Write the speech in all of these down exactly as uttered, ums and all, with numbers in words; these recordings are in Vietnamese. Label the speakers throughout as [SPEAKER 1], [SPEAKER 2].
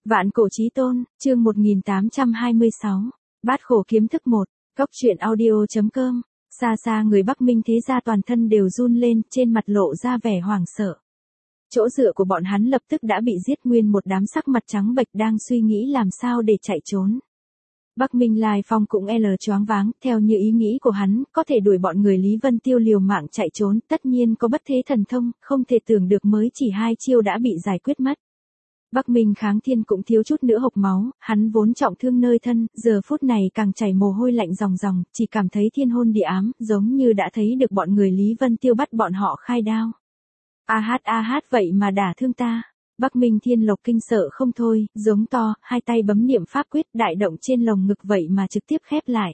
[SPEAKER 1] Vạn cổ chí tôn, chương một nghìn tám trăm hai mươi sáu, bát khổ kiếm thức một, góc truyện audio.com, xa xa người Bắc Minh thế gia toàn thân đều run lên, trên mặt lộ ra vẻ hoảng sợ. Chỗ dựa của bọn hắn lập tức đã bị giết nguyên một đám sắc mặt trắng bệch đang suy nghĩ làm sao để chạy trốn. Bắc Minh Lai Phong cũng l choáng váng, theo như ý nghĩ của hắn, có thể đuổi bọn người Lý Vân Tiêu liều mạng chạy trốn, tất nhiên có bất thế thần thông, không thể tưởng được mới chỉ hai chiêu đã bị giải quyết mất. Bắc Minh Kháng Thiên cũng thiếu chút nữa hộc máu, hắn vốn trọng thương nơi thân, giờ phút này càng chảy mồ hôi lạnh ròng ròng, chỉ cảm thấy thiên hôn địa ám, giống như đã thấy được bọn người Lý Vân Tiêu bắt bọn họ khai đao. A hát a hát vậy mà đả thương ta. Bắc Minh Thiên Lộc kinh sợ không thôi, giống to, hai tay bấm niệm pháp quyết đại động trên lồng ngực vậy mà trực tiếp khép lại.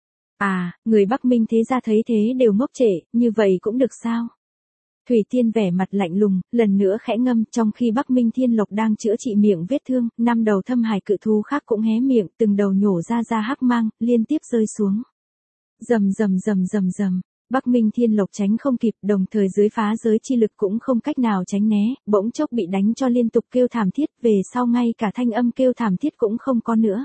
[SPEAKER 1] À, người Bắc Minh thế gia thấy thế đều ngốc trệ, như vậy cũng được sao? Thủy Tiên vẻ mặt lạnh lùng, lần nữa khẽ ngâm, trong khi Bắc Minh Thiên Lộc đang chữa trị miệng vết thương, năm đầu thâm hải cự thú khác cũng hé miệng, từng đầu nhổ ra ra hắc mang, liên tiếp rơi xuống. Rầm rầm rầm rầm rầm. Bắc Minh Thiên Lộc tránh không kịp, đồng thời dưới phá giới chi lực cũng không cách nào tránh né, bỗng chốc bị đánh cho liên tục kêu thảm thiết, về sau ngay cả thanh âm kêu thảm thiết cũng không có nữa.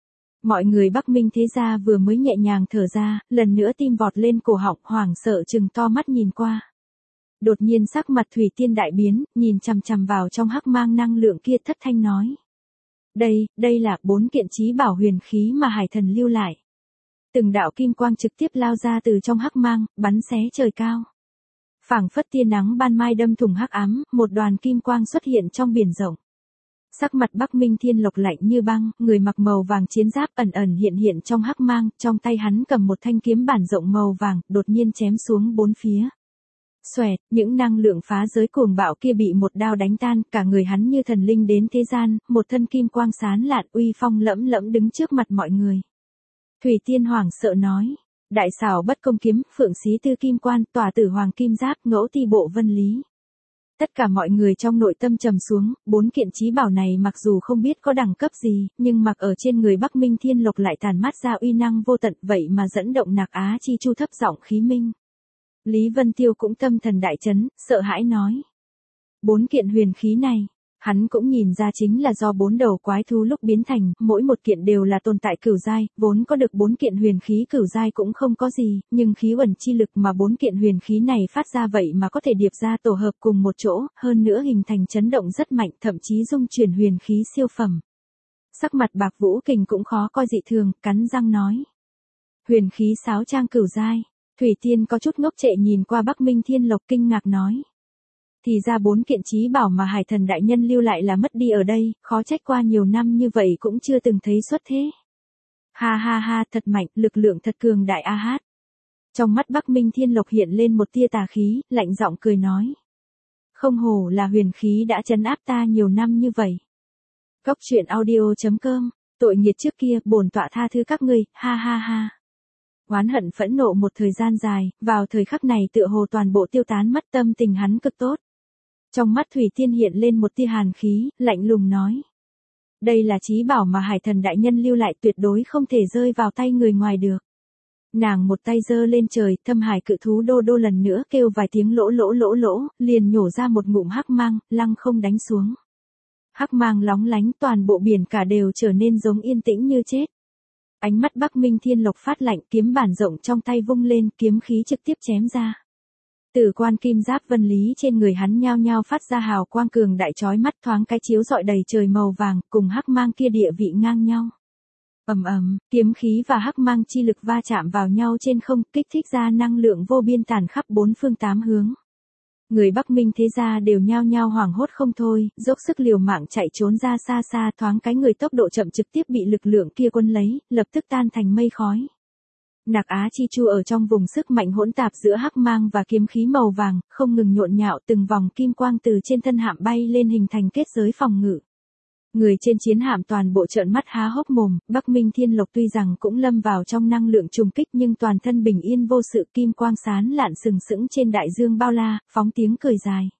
[SPEAKER 1] Mọi người Bắc Minh thế gia vừa mới nhẹ nhàng thở ra, lần nữa tim vọt lên cổ họng, hoảng sợ trừng to mắt nhìn qua. Đột nhiên sắc mặt Thủy Tiên đại biến, nhìn chằm chằm vào trong hắc mang năng lượng kia thất thanh nói. Đây, đây là bốn kiện chí bảo huyền khí mà hải thần lưu lại. Từng đạo kim quang trực tiếp lao ra từ trong hắc mang, bắn xé trời cao. Phảng phất tia nắng ban mai đâm thủng hắc ám, một đoàn kim quang xuất hiện trong biển rộng. Sắc mặt Bắc Minh Thiên Lộc lạnh như băng, người mặc màu vàng chiến giáp ẩn ẩn hiện hiện trong hắc mang, trong tay hắn cầm một thanh kiếm bản rộng màu vàng, đột nhiên chém xuống bốn phía. Xoẹt, những năng lượng phá giới cuồng bạo kia bị một đao đánh tan, cả người hắn như thần linh đến thế gian, một thân kim quang sáng lạn uy phong lẫm lẫm đứng trước mặt mọi người. Thủy Tiên hoảng sợ nói, đại xảo bất công kiếm, phượng xí tư kim quan, tỏa tử hoàng kim giáp, ngẫu ti bộ vân lý. Tất cả mọi người trong nội tâm trầm xuống, bốn kiện chí bảo này mặc dù không biết có đẳng cấp gì, nhưng mặc ở trên người Bắc Minh Thiên Lộc lại tàn mát ra uy năng vô tận, vậy mà dẫn động Nạc Á Chi Chu thấp giọng khí minh. Lý Vân Tiêu cũng tâm thần đại chấn, sợ hãi nói. Bốn kiện huyền khí này, hắn cũng nhìn ra chính là do bốn đầu quái thú lúc biến thành, mỗi một kiện đều là tồn tại cửu giai, vốn có được bốn kiện huyền khí cửu giai cũng không có gì, nhưng khí uẩn chi lực mà bốn kiện huyền khí này phát ra vậy mà có thể điệp ra tổ hợp cùng một chỗ, hơn nữa hình thành chấn động rất mạnh, thậm chí dung chuyển huyền khí siêu phẩm. Sắc mặt Bạc Vũ Kình cũng khó coi dị thường, cắn răng nói. Huyền khí sáo trang cửu giai. Thủy Tiên có chút ngốc trệ nhìn qua Bắc Minh Thiên Lộc kinh ngạc nói. Thì ra bốn kiện chí bảo mà hải thần đại nhân lưu lại là mất đi ở đây, khó trách qua nhiều năm như vậy cũng chưa từng thấy xuất thế. Ha ha ha, thật mạnh, lực lượng thật cường đại a hát. Trong mắt Bắc Minh Thiên Lộc hiện lên một tia tà khí, lạnh giọng cười nói. Không hổ là huyền khí đã trấn áp ta nhiều năm như vậy. Góc truyện audio.com, tội nghiệt trước kia, bổn tọa tha thứ các ngươi, ha ha ha. Oán hận phẫn nộ một thời gian dài, vào thời khắc này tựa hồ toàn bộ tiêu tán mất, tâm tình hắn cực tốt. Trong mắt Thủy Tiên hiện lên một tia hàn khí, lạnh lùng nói. Đây là chí bảo mà hải thần đại nhân lưu lại, tuyệt đối không thể rơi vào tay người ngoài được. Nàng một tay giơ lên trời, thâm hải cự thú đô đô lần nữa kêu vài tiếng lỗ lỗ lỗ lỗ, liền nhổ ra một ngụm hắc mang, lăng không đánh xuống. Hắc mang lóng lánh, toàn bộ biển cả đều trở nên giống yên tĩnh như chết. Ánh mắt Bắc Minh Thiên Lộc phát lạnh, kiếm bản rộng trong tay vung lên, kiếm khí trực tiếp chém ra. Tử quan kim giáp vân lý trên người hắn nhao nhao phát ra hào quang cường đại chói mắt, thoáng cái chiếu rọi đầy trời màu vàng, cùng hắc mang kia địa vị ngang nhau. Ầm ầm, kiếm khí và hắc mang chi lực va chạm vào nhau trên không, kích thích ra năng lượng vô biên tản khắp bốn phương tám hướng. Người Bắc Minh thế gia đều nhao nhao hoảng hốt không thôi, dốc sức liều mạng chạy trốn ra xa xa, thoáng cái người tốc độ chậm trực tiếp bị lực lượng kia quân lấy, lập tức tan thành mây khói. Nạc Á Chi Chu ở trong vùng sức mạnh hỗn tạp giữa hắc mang và kiếm khí màu vàng, không ngừng nhộn nhạo, từng vòng kim quang từ trên thân hạm bay lên hình thành kết giới phòng ngự. Người trên chiến hạm toàn bộ trợn mắt há hốc mồm, Bắc Minh Thiên Lộc tuy rằng cũng lâm vào trong năng lượng trùng kích nhưng toàn thân bình yên vô sự, kim quang sáng lạn sừng sững trên đại dương bao la, phóng tiếng cười dài.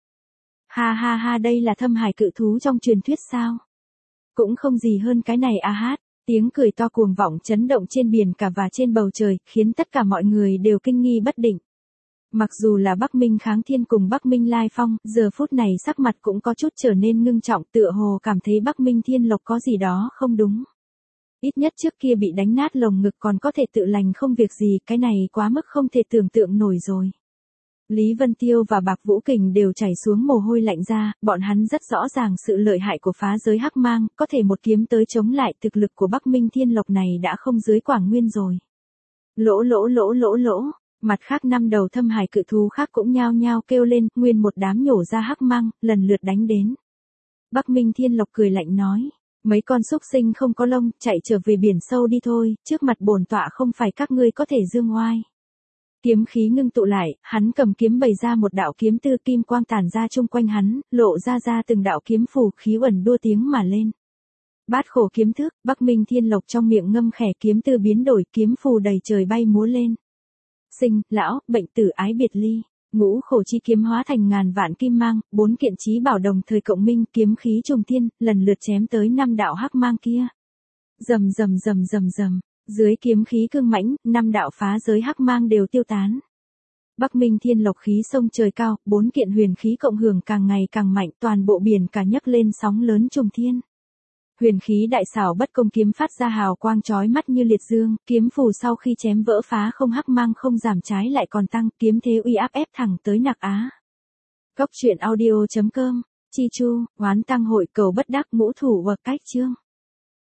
[SPEAKER 1] Ha ha ha, đây là thâm hải cự thú trong truyền thuyết sao? Cũng không gì hơn cái này a hát, tiếng cười to cuồng vọng chấn động trên biển cả và trên bầu trời, khiến tất cả mọi người đều kinh nghi bất định. Mặc dù là Bắc Minh Kháng Thiên cùng Bắc Minh Lai Phong, giờ phút này sắc mặt cũng có chút trở nên ngưng trọng, tựa hồ cảm thấy Bắc Minh Thiên Lộc có gì đó không đúng. Ít nhất trước kia bị đánh nát lồng ngực còn có thể tự lành không việc gì, cái này quá mức không thể tưởng tượng nổi rồi. Lý Vân Tiêu và Bạc Vũ Kình đều chảy xuống mồ hôi lạnh ra, bọn hắn rất rõ ràng sự lợi hại của phá giới hắc mang, có thể một kiếm tới chống lại thực lực của Bắc Minh Thiên Lộc này đã không dưới Quảng Nguyên rồi. Lỗ lỗ lỗ lỗ lỗ, mặt khác năm đầu thâm hải cự thú khác cũng nhao nhao kêu lên, nguyên một đám nhổ ra hắc mang, lần lượt đánh đến. Bắc Minh Thiên Lộc cười lạnh nói, mấy con súc sinh không có lông, chạy trở về biển sâu đi thôi, trước mặt bổn tọa không phải các ngươi có thể dương oai. Kiếm khí ngưng tụ lại, hắn cầm kiếm bày ra một đạo kiếm tư kim quang tản ra chung quanh hắn, lộ ra ra từng đạo kiếm phù khí uẩn đua tiếng mà lên. Bát khổ kiếm thức, Bắc Minh Thiên Lộc trong miệng ngâm khẽ kiếm tư biến đổi, kiếm phù đầy trời bay múa lên. Sinh, lão, bệnh tử ái biệt ly, ngũ khổ chi kiếm hóa thành ngàn vạn kim mang, bốn kiện chí bảo đồng thời cộng minh, kiếm khí trùng thiên, lần lượt chém tới năm đạo hắc mang kia. Rầm rầm rầm rầm rầm. Dưới kiếm khí cương mãnh, năm đạo phá giới hắc mang đều tiêu tán. Bắc Minh Thiên Lộc khí sông trời cao, bốn kiện huyền khí cộng hưởng càng ngày càng mạnh, toàn bộ biển cả nhấc lên sóng lớn trùng thiên. Huyền khí đại xảo bất công kiếm phát ra hào quang chói mắt như liệt dương, kiếm phù sau khi chém vỡ phá không hắc mang không giảm trái lại còn tăng, kiếm thế uy áp ép thẳng tới Nạc Á. Góc truyện audio chấm com, Chi Chu, Hoán Tăng hội cầu bất đắc ngũ thủ hoặc cách chương.